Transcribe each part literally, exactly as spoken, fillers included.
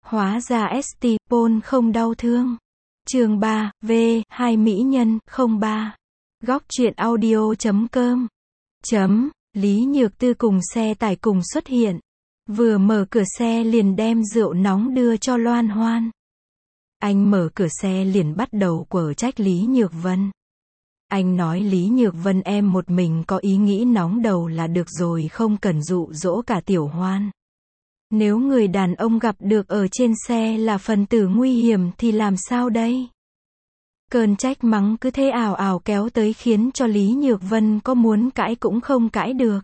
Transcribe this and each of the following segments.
Hóa ra ét tê Paul không đau thương. Chương ba, V, hai mỹ nhân, không ba. Góc truyện audio chấm com. Chấm, Lý Nhược Tư cùng xe tải cùng xuất hiện. Vừa mở cửa xe liền đem rượu nóng đưa cho Loan Hoan. Anh mở cửa xe liền bắt đầu quở trách Lý Nhược Vân. Anh nói Lý Nhược Vân em một mình có ý nghĩ nóng đầu là được rồi, không cần dụ dỗ cả Tiểu Hoan. Nếu người đàn ông gặp được ở trên xe là phần tử nguy hiểm thì làm sao đây? Cơn trách mắng cứ thế ào ào kéo tới khiến cho Lý Nhược Vân có muốn cãi cũng không cãi được.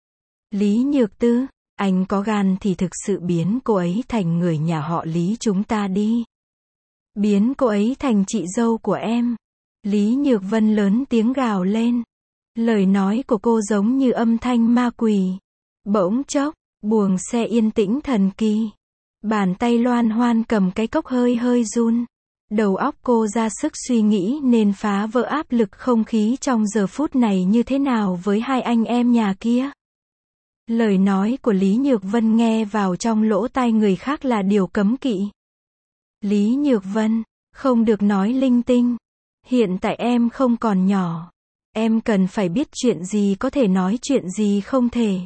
Lý Nhược Tư, anh có gan thì thực sự biến cô ấy thành người nhà họ Lý chúng ta đi. Biến cô ấy thành chị dâu của em. Lý Nhược Vân lớn tiếng gào lên. Lời nói của cô giống như âm thanh ma quỷ. Bỗng chốc, buồng xe yên tĩnh thần kỳ. Bàn tay Loan Hoan cầm cái cốc hơi hơi run. Đầu óc cô ra sức suy nghĩ nên phá vỡ áp lực không khí trong giờ phút này như thế nào với hai anh em nhà kia. Lời nói của Lý Nhược Vân nghe vào trong lỗ tai người khác là điều cấm kỵ. Lý Nhược Vân, không được nói linh tinh. Hiện tại em không còn nhỏ. Em cần phải biết chuyện gì có thể nói, chuyện gì không thể.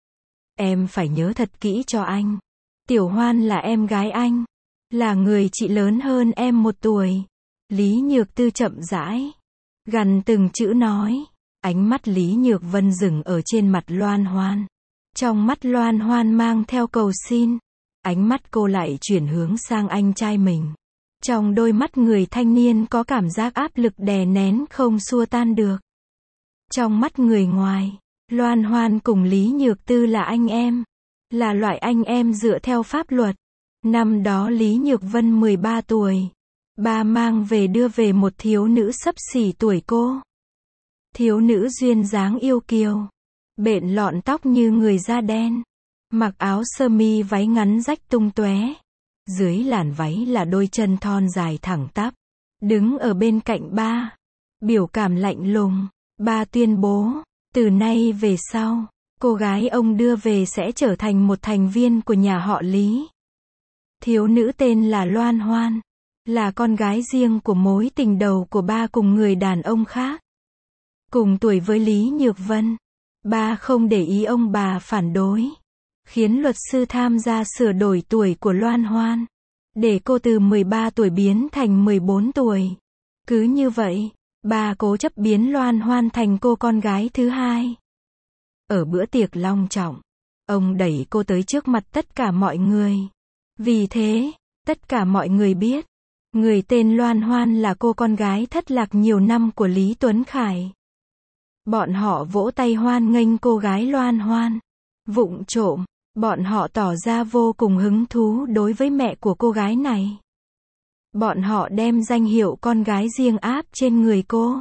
Em phải nhớ thật kỹ cho anh. Tiểu Hoan là em gái anh. Là người chị lớn hơn em một tuổi. Lý Nhược Tư chậm rãi, gằn từng chữ nói. Ánh mắt Lý Nhược Vân dừng ở trên mặt Loan Hoan. Trong mắt Loan Hoan mang theo cầu xin. Ánh mắt cô lại chuyển hướng sang anh trai mình. Trong đôi mắt người thanh niên có cảm giác áp lực đè nén không xua tan được. Trong mắt người ngoài, Loan Hoan cùng Lý Nhược Tư là anh em. Là loại anh em dựa theo pháp luật. Năm đó Lý Nhược Vân mười ba tuổi. Ba mang về đưa về một thiếu nữ xấp xỉ tuổi cô. Thiếu nữ duyên dáng yêu kiều. Bện lọn tóc như người da đen. Mặc áo sơ mi váy ngắn rách tung tóe. Dưới làn váy là đôi chân thon dài thẳng tắp. Đứng ở bên cạnh ba. Biểu cảm lạnh lùng. Ba tuyên bố, từ nay về sau, cô gái ông đưa về sẽ trở thành một thành viên của nhà họ Lý. Thiếu nữ tên là Loan Hoan. Là con gái riêng của mối tình đầu của ba cùng người đàn ông khác. Cùng tuổi với Lý Nhược Vân. Ba không để ý ông bà phản đối. Khiến luật sư tham gia sửa đổi tuổi của Loan Hoan. Để cô từ mười ba tuổi biến thành mười bốn tuổi. Cứ như vậy, ba cố chấp biến Loan Hoan thành cô con gái thứ hai. Ở bữa tiệc long trọng, ông đẩy cô tới trước mặt tất cả mọi người. Vì thế, tất cả mọi người biết, người tên Loan Hoan là cô con gái thất lạc nhiều năm của Lý Tuấn Khải. Bọn họ vỗ tay hoan nghênh cô gái Loan Hoan. Vụng trộm, bọn họ tỏ ra vô cùng hứng thú đối với mẹ của cô gái này. Bọn họ đem danh hiệu con gái riêng áp trên người cô.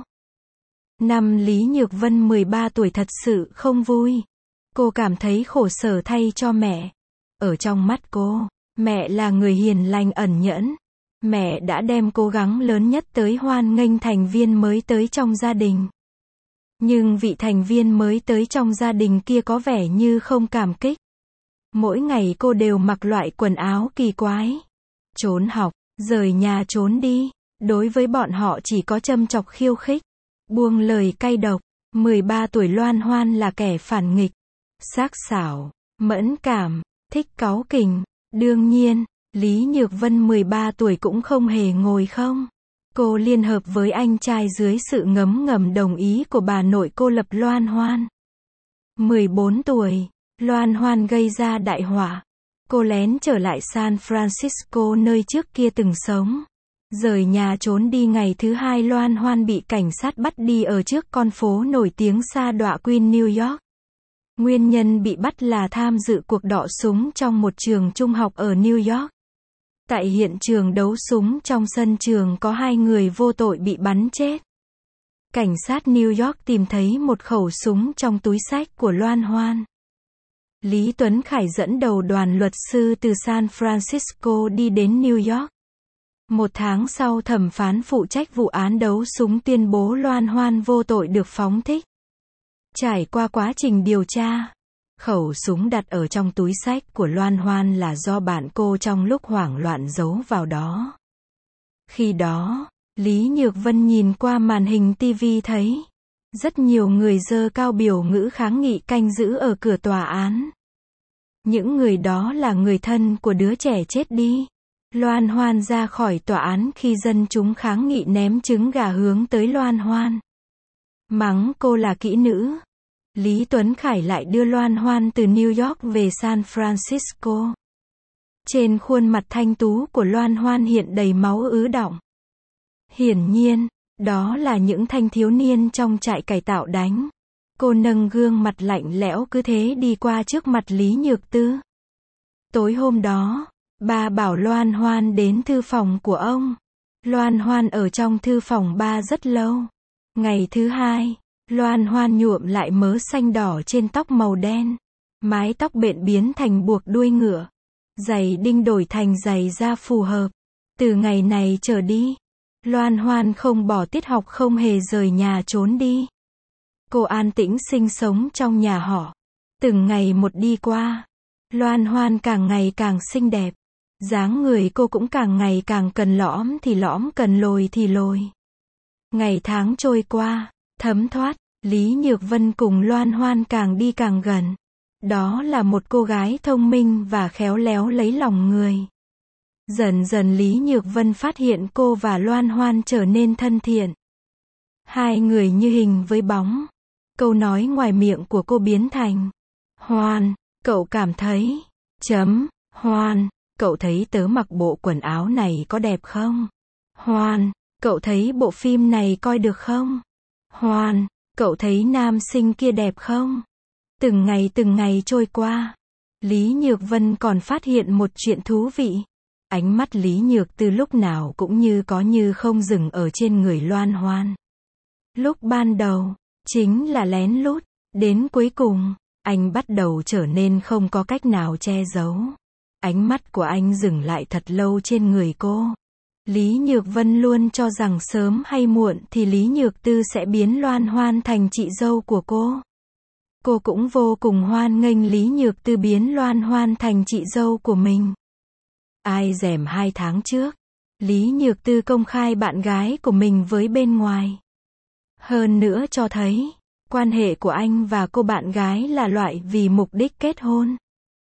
Năm Lý Nhược Vân mười ba tuổi thật sự không vui. Cô cảm thấy khổ sở thay cho mẹ. Ở trong mắt cô, mẹ là người hiền lành ẩn nhẫn. Mẹ đã đem cố gắng lớn nhất tới hoan nghênh thành viên mới tới trong gia đình. Nhưng vị thành viên mới tới trong gia đình kia có vẻ như không cảm kích. Mỗi ngày cô đều mặc loại quần áo kỳ quái. Trốn học, rời nhà trốn đi. Đối với bọn họ chỉ có châm chọc khiêu khích. Buông lời cay độc. mười ba tuổi Loan Hoan là kẻ phản nghịch. Sắc sảo, mẫn cảm, thích cáu kỉnh. Đương nhiên, Lý Nhược Vân mười ba tuổi cũng không hề ngồi không. Cô liên hợp với anh trai dưới sự ngấm ngầm đồng ý của bà nội cô lập Loan Hoan. mười bốn tuổi, Loan Hoan gây ra đại họa. Cô lén trở lại San Francisco nơi trước kia từng sống. Rời nhà trốn đi ngày thứ hai Loan Hoan bị cảnh sát bắt đi ở trước con phố nổi tiếng sa đọa Queen New York. Nguyên nhân bị bắt là tham dự cuộc đọ súng trong một trường trung học ở New York. Tại hiện trường đấu súng trong sân trường có hai người vô tội bị bắn chết. Cảnh sát New York tìm thấy một khẩu súng trong túi xách của Loan Hoan. Lý Tuấn Khải dẫn đầu đoàn luật sư từ San Francisco đi đến New York. Một tháng sau thẩm phán phụ trách vụ án đấu súng tuyên bố Loan Hoan vô tội được phóng thích. Trải qua quá trình điều tra, Khẩu súng đặt ở trong túi xách của Loan Hoan là do bạn cô trong lúc hoảng loạn giấu vào đó. Khi đó, Lý Nhược Vân nhìn qua màn hình tivi thấy rất nhiều người giơ cao biểu ngữ kháng nghị canh giữ ở cửa tòa án. Những người đó là người thân của đứa trẻ chết đi. Loan Hoan ra khỏi tòa án khi dân chúng kháng nghị ném trứng gà hướng tới Loan Hoan. Mắng cô là kỹ nữ. Lý Tuấn Khải lại đưa Loan Hoan từ New York về San Francisco. Trên khuôn mặt thanh tú của Loan Hoan hiện đầy máu ứ đọng. Hiển nhiên, đó là những thanh thiếu niên trong trại cải tạo đánh. Cô nâng gương mặt lạnh lẽo cứ thế đi qua trước mặt Lý Nhược Tư. Tối hôm đó, ba bảo Loan Hoan đến thư phòng của ông. Loan Hoan ở trong thư phòng ba rất lâu. Ngày thứ hai, Loan Hoan nhuộm lại mớ xanh đỏ trên tóc màu đen. Mái tóc bện biến thành buộc đuôi ngựa. Giày đinh đổi thành giày da phù hợp. Từ ngày này trở đi, Loan Hoan không bỏ tiết học, không hề rời nhà trốn đi. Cô an tĩnh sinh sống trong nhà họ. Từng ngày một đi qua, Loan Hoan càng ngày càng xinh đẹp. Dáng người cô cũng càng ngày càng cần lõm thì lõm, cần lồi thì lồi. Ngày tháng trôi qua, thấm thoát, Lý Nhược Vân cùng Loan Hoan càng đi càng gần. Đó là một cô gái thông minh và khéo léo lấy lòng người. Dần dần Lý Nhược Vân phát hiện cô và Loan Hoan trở nên thân thiện. Hai người như hình với bóng. Câu nói ngoài miệng của cô biến thành: Hoan, cậu cảm thấy... Chấm, Hoan, cậu thấy tớ mặc bộ quần áo này có đẹp không? Hoan, cậu thấy bộ phim này coi được không? Hoan, cậu thấy nam sinh kia đẹp không? Từng ngày từng ngày trôi qua, Lý Nhược Vân còn phát hiện một chuyện thú vị. Ánh mắt Lý Nhược Tư lúc nào cũng như có như không dừng ở trên người Loan Hoan. Lúc ban đầu, chính là lén lút, đến cuối cùng, anh bắt đầu trở nên không có cách nào che giấu. Ánh mắt của anh dừng lại thật lâu trên người cô. Lý Nhược Vân luôn cho rằng sớm hay muộn thì Lý Nhược Tư sẽ biến Loan Hoan thành chị dâu của cô. Cô cũng vô cùng hoan nghênh Lý Nhược Tư biến Loan Hoan thành chị dâu của mình. Ai dèm hai tháng trước, Lý Nhược Tư công khai bạn gái của mình với bên ngoài. Hơn nữa cho thấy, quan hệ của anh và cô bạn gái là loại vì mục đích kết hôn.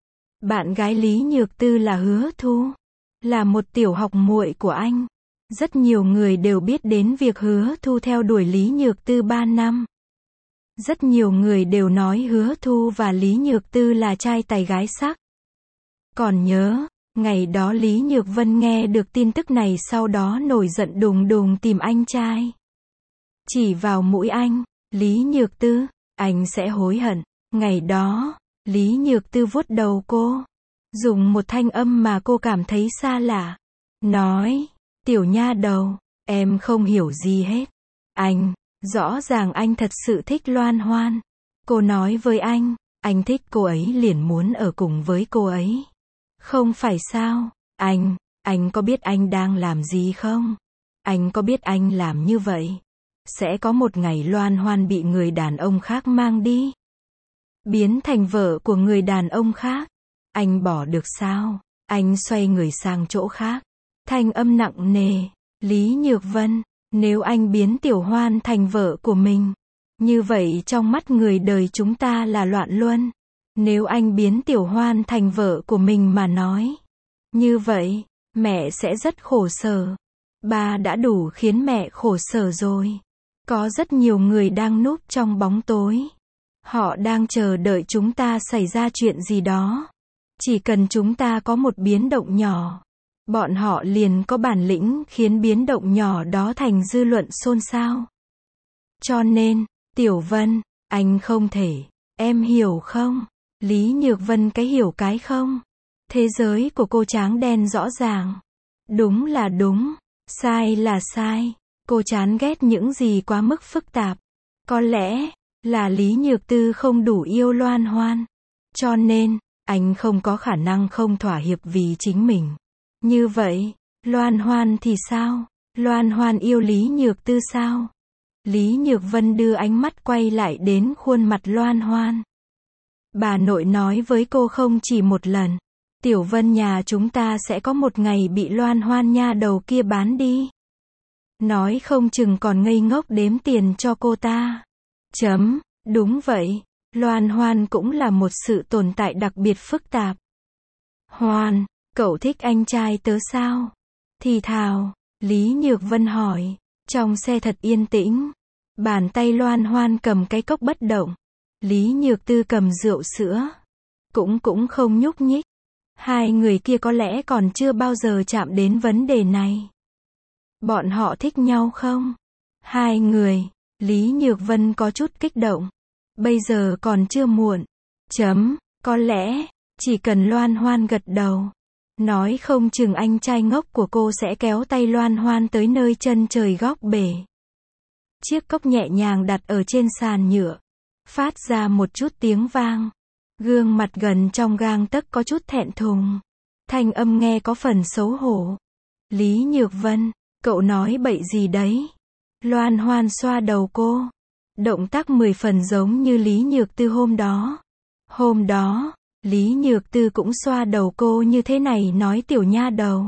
Bạn gái Lý Nhược Tư là Hứa Thu, là một tiểu học muội của anh. Rất nhiều người đều biết đến việc Hứa Thu theo đuổi Lý Nhược Tư ba năm. Rất nhiều người đều nói Hứa Thu và Lý Nhược Tư là trai tài gái sắc. Còn nhớ, ngày đó Lý Nhược Vân nghe được tin tức này sau đó nổi giận đùng đùng tìm anh trai. Chỉ vào mũi anh, Lý Nhược Tư, anh sẽ hối hận. Ngày đó, Lý Nhược Tư vuốt đầu cô, dùng một thanh âm mà cô cảm thấy xa lạ. Nói, tiểu nha đầu, em không hiểu gì hết. Anh, rõ ràng anh thật sự thích Loan Hoan. Cô nói với anh, anh thích cô ấy liền muốn ở cùng với cô ấy. Không phải sao, anh, anh có biết anh đang làm gì không? Anh có biết anh làm như vậy sẽ có một ngày Loan Hoan bị người đàn ông khác mang đi, biến thành vợ của người đàn ông khác. Anh bỏ được sao? Anh xoay người sang chỗ khác. Thanh âm nặng nề. Lý Nhược Vân, nếu anh biến Tiểu Hoan thành vợ của mình, như vậy trong mắt người đời chúng ta là loạn luân. Nếu anh biến Tiểu Hoan thành vợ của mình mà nói, như vậy, mẹ sẽ rất khổ sở. Ba đã đủ khiến mẹ khổ sở rồi. Có rất nhiều người đang núp trong bóng tối. Họ đang chờ đợi chúng ta xảy ra chuyện gì đó. Chỉ cần chúng ta có một biến động nhỏ, bọn họ liền có bản lĩnh khiến biến động nhỏ đó thành dư luận xôn xao. Cho nên, Tiểu Vân, anh không thể, em hiểu không? Lý Nhược Vân cái hiểu cái không. Thế giới của cô tráng đen rõ ràng. Đúng là đúng, sai là sai. Cô chán ghét những gì quá mức phức tạp. Có lẽ là Lý Nhược Tư không đủ yêu Loan Hoan. Cho nên, anh không có khả năng không thỏa hiệp vì chính mình. Như vậy, Loan Hoan thì sao? Loan Hoan yêu Lý Nhược Tư sao? Lý Nhược Vân đưa ánh mắt quay lại đến khuôn mặt Loan Hoan. Bà nội nói với cô không chỉ một lần. Tiểu Vân nhà chúng ta sẽ có một ngày bị Loan Hoan nha đầu kia bán đi. Nói không chừng còn ngây ngốc đếm tiền cho cô ta. Chấm, đúng vậy. Loan Hoan cũng là một sự tồn tại đặc biệt phức tạp. Hoan, cậu thích anh trai tớ sao? Thì thào, Lý Nhược Vân hỏi. Trong xe thật yên tĩnh. Bàn tay Loan Hoan cầm cái cốc bất động. Lý Nhược Tư cầm rượu sữa. Cũng cũng không nhúc nhích. Hai người kia có lẽ còn chưa bao giờ chạm đến vấn đề này. Bọn họ thích nhau không? Hai người. Lý Nhược Vân có chút kích động. Bây giờ còn chưa muộn. Chấm, có lẽ, chỉ cần Loan Hoan gật đầu. Nói không chừng anh trai ngốc của cô sẽ kéo tay Loan Hoan tới nơi chân trời góc bể. Chiếc cốc nhẹ nhàng đặt ở trên sàn nhựa. Phát ra một chút tiếng vang. Gương mặt gần trong gang tấc có chút thẹn thùng. Thanh âm nghe có phần xấu hổ. Lý Nhược Vân, cậu nói bậy gì đấy? Loan Hoan xoa đầu cô. Động tác mười phần giống như Lý Nhược Tư hôm đó. Hôm đó, Lý Nhược Tư cũng xoa đầu cô như thế này nói tiểu nha đầu.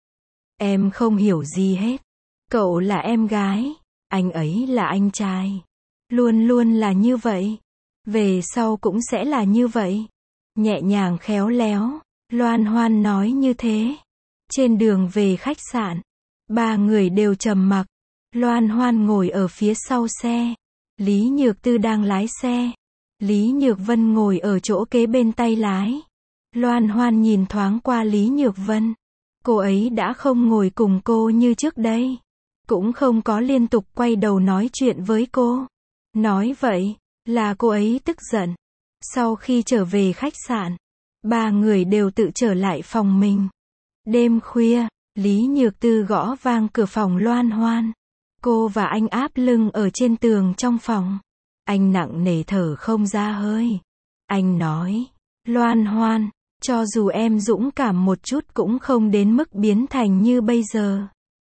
Em không hiểu gì hết. Cậu là em gái, anh ấy là anh trai. Luôn luôn là như vậy. Về sau cũng sẽ là như vậy. Nhẹ nhàng khéo léo, Loan Hoan nói như thế. Trên đường về khách sạn, ba người đều trầm mặc. Loan Hoan ngồi ở phía sau xe. Lý Nhược Tư đang lái xe. Lý Nhược Vân ngồi ở chỗ kế bên tay lái. Loan Hoan nhìn thoáng qua Lý Nhược Vân. Cô ấy đã không ngồi cùng cô như trước đây. Cũng không có liên tục quay đầu nói chuyện với cô. Nói vậy, là cô ấy tức giận. Sau khi trở về khách sạn, ba người đều tự trở lại phòng mình. Đêm khuya, Lý Nhược Tư gõ vang cửa phòng Loan Hoan. Cô và anh áp lưng ở trên tường trong phòng. Anh nặng nề thở không ra hơi. Anh nói, Loan Hoan, cho dù em dũng cảm một chút cũng không đến mức biến thành như bây giờ.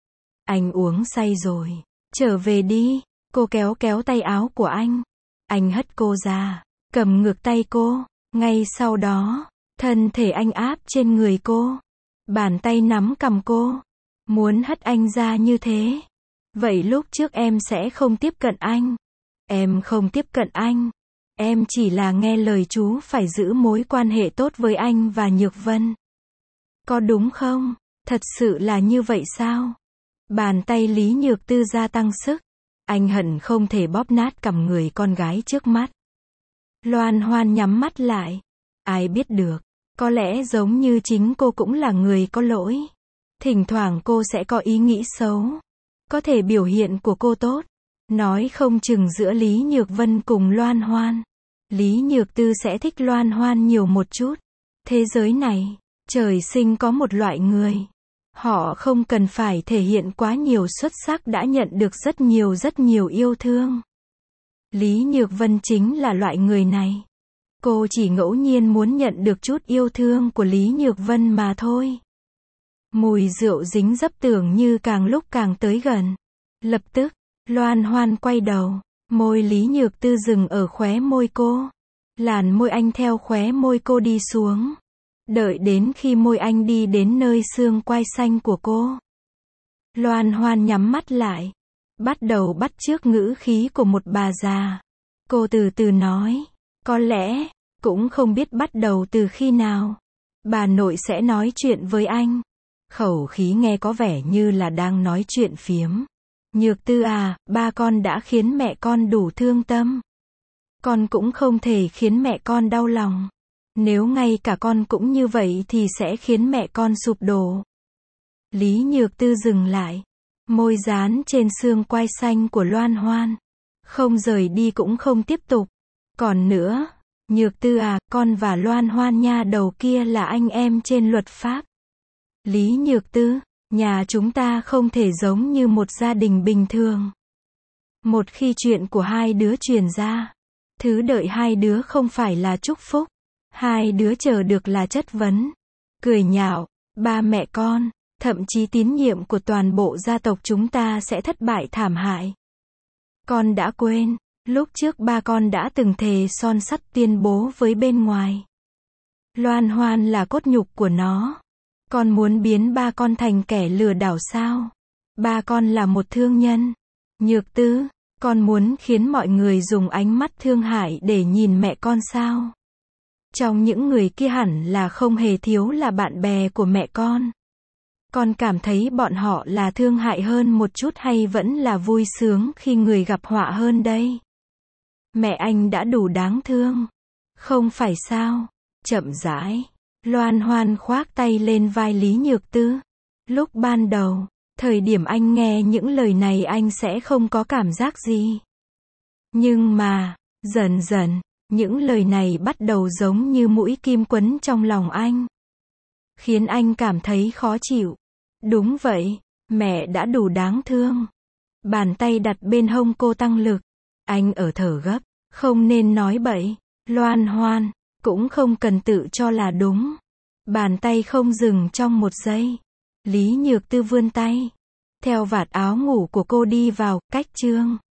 Anh uống say rồi. Trở về đi. Cô kéo kéo tay áo của anh. Anh hất cô ra, cầm ngược tay cô. Ngay sau đó, thân thể anh áp trên người cô. Bàn tay nắm cằm cô. Muốn hất anh ra như thế. Vậy lúc trước em sẽ không tiếp cận anh. Em không tiếp cận anh. Em chỉ là nghe lời chú phải giữ mối quan hệ tốt với anh và Nhược Vân. Có đúng không? Thật sự là như vậy sao? Bàn tay Lý Nhược Tư gia tăng sức. Anh hận không thể bóp nát cằm người con gái trước mắt. Loan Hoan nhắm mắt lại. Ai biết được. Có lẽ giống như chính cô cũng là người có lỗi. Thỉnh thoảng cô sẽ có ý nghĩ xấu. Có thể biểu hiện của cô tốt. Nói không chừng giữa Lý Nhược Vân cùng Loan Hoan. Lý Nhược Tư sẽ thích Loan Hoan nhiều một chút. Thế giới này, trời sinh có một loại người. Họ không cần phải thể hiện quá nhiều xuất sắc đã nhận được rất nhiều rất nhiều yêu thương. Lý Nhược Vân chính là loại người này. Cô chỉ ngẫu nhiên muốn nhận được chút yêu thương của Lý Nhược Vân mà thôi. Mùi rượu dính dấp tưởng như càng lúc càng tới gần. Lập tức, Loan Hoan quay đầu. Môi Lý Nhược Tư dừng ở khóe môi cô. Làn môi anh theo khóe môi cô đi xuống. Đợi đến khi môi anh đi đến nơi xương quai xanh của cô. Loan Hoan nhắm mắt lại. Bắt đầu bắt chước ngữ khí của một bà già. Cô từ từ nói. Có lẽ, cũng không biết bắt đầu từ khi nào. Bà nội sẽ nói chuyện với anh. Khẩu khí nghe có vẻ như là đang nói chuyện phiếm. Nhược Tư à, ba con đã khiến mẹ con đủ thương tâm. Con cũng không thể khiến mẹ con đau lòng. Nếu ngay cả con cũng như vậy thì sẽ khiến mẹ con sụp đổ. Lý Nhược Tư dừng lại. Môi dán trên xương quai xanh của Loan Hoan. Không rời đi cũng không tiếp tục. Còn nữa, Nhược Tư à, con và Loan Hoan nha đầu kia là anh em trên luật pháp. Lý Nhược Tư, nhà chúng ta không thể giống như một gia đình bình thường. Một khi chuyện của hai đứa truyền ra, thứ đợi hai đứa không phải là chúc phúc. Hai đứa chờ được là chất vấn, cười nhạo, ba mẹ con, thậm chí tín nhiệm của toàn bộ gia tộc chúng ta sẽ thất bại thảm hại. Con đã quên, Lúc trước ba con đã từng thề son sắt tuyên bố với bên ngoài. Loan Hoan là cốt nhục của nó. Con muốn biến ba con thành kẻ lừa đảo sao? Ba con là một thương nhân. Nhược Tư, con muốn khiến mọi người dùng ánh mắt thương hại để nhìn mẹ con sao? Trong những người kia hẳn là không hề thiếu là bạn bè của mẹ con. Con cảm thấy bọn họ là thương hại hơn một chút hay vẫn là vui sướng khi người gặp họa hơn đây? Mẹ anh đã đủ đáng thương. Không phải sao? Chậm rãi, Loan Hoan khoác tay lên vai Lý Nhược Tư. Lúc ban đầu, thời điểm anh nghe những lời này anh sẽ không có cảm giác gì. Nhưng mà, dần dần, những lời này bắt đầu giống như mũi kim quấn trong lòng anh. Khiến anh cảm thấy khó chịu. Đúng vậy, mẹ đã đủ đáng thương. Bàn tay đặt bên hông cô tăng lực. Anh ở thở gấp. Không nên nói bậy. Loan Hoan, cũng không cần tự cho là đúng. Bàn tay không dừng trong một giây. Lý Nhược Tư vươn tay. Theo vạt áo ngủ của cô đi vào, cách chương.